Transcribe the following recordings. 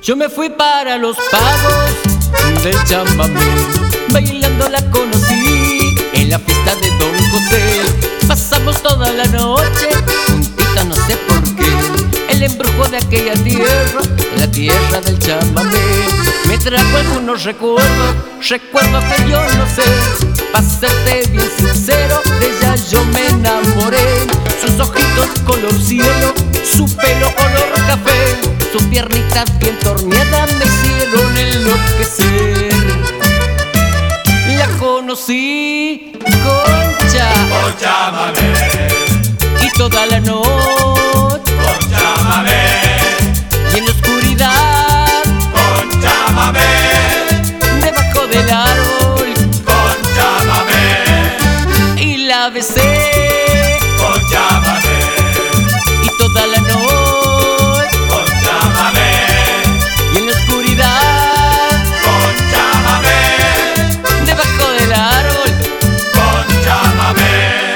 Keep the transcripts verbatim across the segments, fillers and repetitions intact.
Yo me fui para los pagos del chamamé, bailando la conocí en la fiesta de Don José. Pasamos toda la noche juntitas, no sé por qué. El embrujo de aquella tierra, la tierra del chamamé, me trajo algunos recuerdos, recuerdos que yo no sé. Pa' serte bien sincero, de ella yo me enamoré. Sus ojitos color cielo, su pelo color café, sus piernitas bien torneadas me hicieron enloquecer. La conocí, Concha, con chamamé, y toda la noche con chamamé, y en la oscuridad con chamamé, debajo del árbol con chamamé, y la besé, con chamamé, y toda la noche con chamamé, y en la oscuridad con chamamé, debajo del árbol. con chamamé.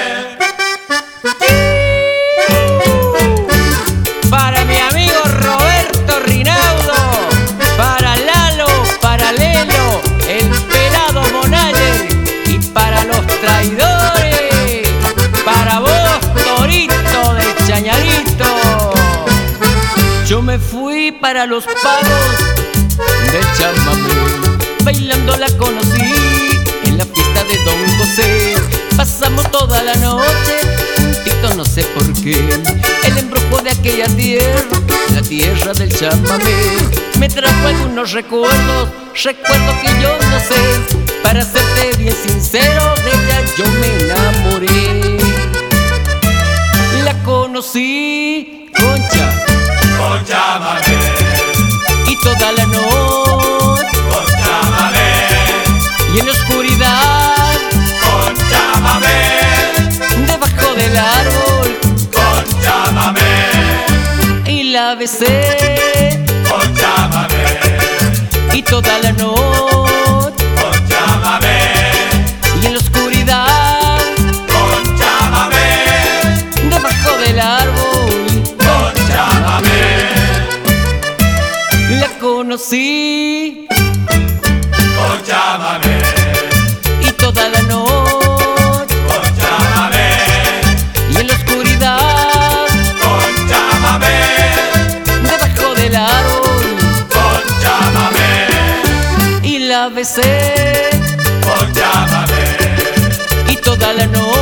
Para mi amigo Roberto Rinaudo, para Lalo, para Lelo, el pelado Monayer, y para los traidores, para vos, Torito de Chañarito. Yo me fui para los pagos del chamamé, bailando la conocí en la fiesta de Don José. Pasamos toda la noche juntitos, no sé por qué. El embrujo de aquella tierra, la tierra del chamamé, me trajo algunos recuerdos, recuerdos que yo no sé. Para serte bien sincero, de ella yo me enamoré. La conocí, Concha, Con chamamé, y toda la noche con chamamé, y en la oscuridad con chamamé, debajo del árbol, con chamamé, y la besé, con chamamé, y toda la noche con chamamé, y en la oscuridad con chamamé, debajo del árbol, con chamamé, la conocí, con chamamé, y toda la noche con chamamé, y en la oscuridad con chamamé, debajo del árbol, con chamamé, y la besé, con chamamé, y toda la noche